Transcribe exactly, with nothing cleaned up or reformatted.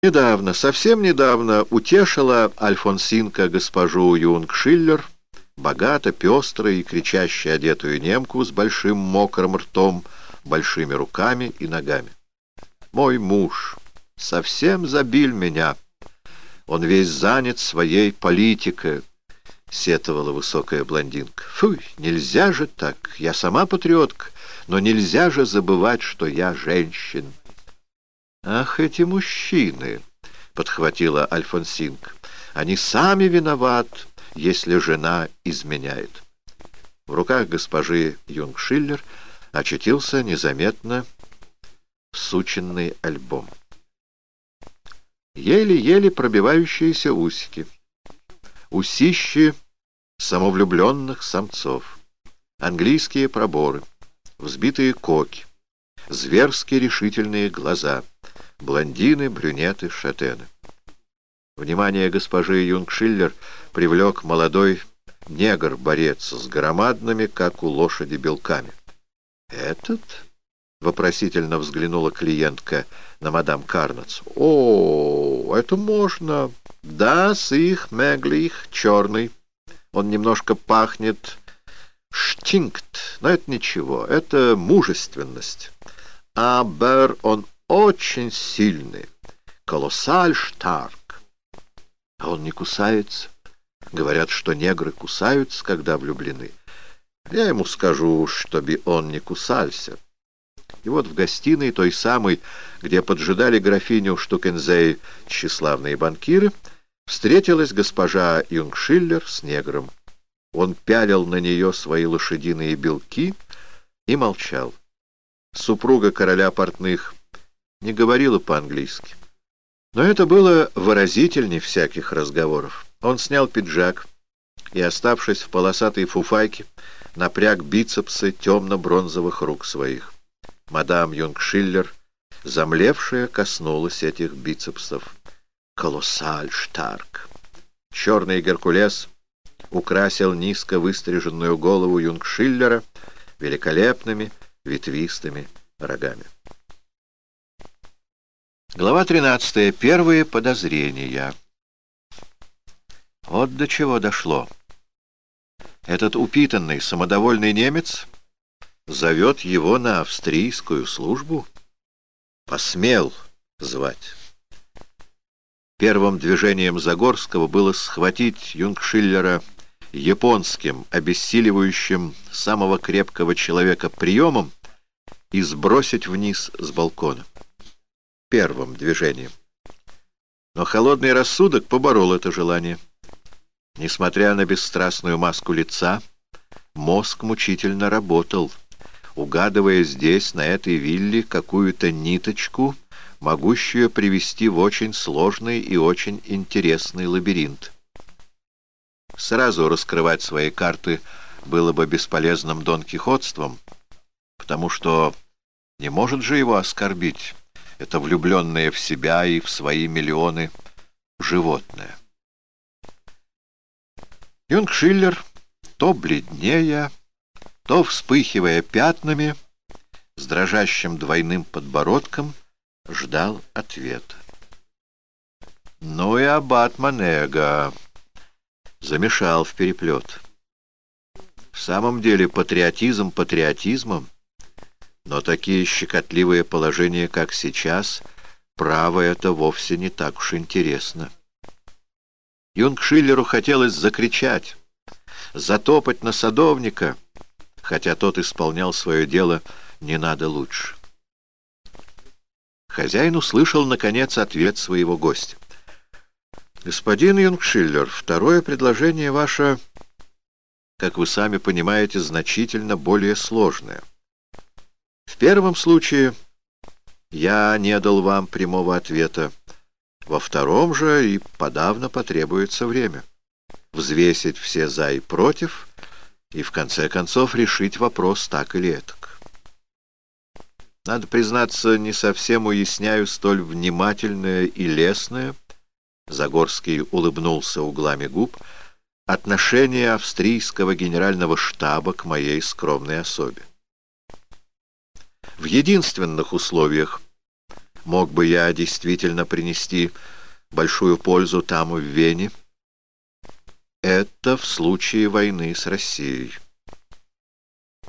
Недавно, совсем недавно утешила Альфонсинка госпожу Юнгшиллер, богато, пестро и кричаще одетую немку с большим мокрым ртом, большими руками и ногами. «Мой муж совсем забил меня. Он весь занят своей политикой», — сетовала высокая блондинка. «Фу, нельзя же так. Я сама патриотка, но нельзя же забывать, что я женщина». «Ах, эти мужчины!» — подхватила Альфонсинка. «Они сами виноваты, если жена изменяет». В руках госпожи Юнгшиллер очутился незаметно всученный альбом. Еле-еле пробивающиеся усики, усищи самовлюбленных самцов, английские проборы, взбитые коки, зверски решительные глаза, блондины, брюнеты, шатены. Внимание госпожи Юнгшиллер привлек молодой негр-борец с громадными, как у лошади, белками. «Этот?» — вопросительно взглянула клиентка на мадам Карнац. «О, это можно. Да, с их меглих, черный. Он немножко пахнет штинкт, но это ничего, это мужественность. А Бер, он очень сильный, колоссаль штарк. А он не кусается. Говорят, что негры кусаются, когда влюблены. Я ему скажу, чтобы он не кусался». И вот в гостиной, той самой, где поджидали графиню Штукензей тщеславные банкиры, встретилась госпожа Юнгшиллер с негром. Он пялил на нее свои лошадиные белки и молчал. Супруга короля портных не говорила по-английски. Но это было выразительней всяких разговоров. Он снял пиджак и, оставшись в полосатой фуфайке, напряг бицепсы темно-бронзовых рук своих. Мадам Юнгшиллер, замлевшая, коснулась этих бицепсов. «Колоссаль штарк!» Черный Геркулес украсил низко выстриженную голову Юнгшиллера великолепными ветвистыми рогами. Глава тринадцатая. Первые подозрения. Вот до чего дошло. Этот упитанный, самодовольный немец зовет его на австрийскую службу. Посмел звать. Первым движением Загорского было схватить Юнгшиллера японским, обессиливающим самого крепкого человека приемом и сбросить вниз с балкона. Первым движением. Но холодный рассудок поборол это желание. Несмотря на бесстрастную маску лица, мозг мучительно работал, угадывая здесь, на этой вилле, какую-то ниточку, могущую привести в очень сложный и очень интересный лабиринт. Сразу раскрывать свои карты было бы бесполезным донкихотством, потому что не может же его оскорбить это влюбленное в себя и в свои миллионы животное. Юнгшиллер, то бледнее, то вспыхивая пятнами, с дрожащим двойным подбородком, ждал ответа. Ну и аббат Манега замешал в переплет. В самом деле патриотизм патриотизмом, но такие щекотливые положения, как сейчас, право это вовсе не так уж интересно. Юнгшиллеру хотелось закричать, затопать на садовника, хотя тот исполнял свое дело не надо лучше. Хозяин услышал, наконец, ответ своего гостя. «Господин Юнгшиллер, второе предложение ваше, как вы сами понимаете, значительно более сложное. В первом случае я не дал вам прямого ответа. Во втором же и подавно потребуется время. Взвесить все «за» и «против» и, в конце концов, решить вопрос так или этак. Надо признаться, не совсем уясняю столь внимательное и лестное, Загорский улыбнулся углами губ, отношение австрийского генерального штаба к моей скромной особе. В единственных условиях мог бы я действительно принести большую пользу там, в Вене, это в случае войны с Россией.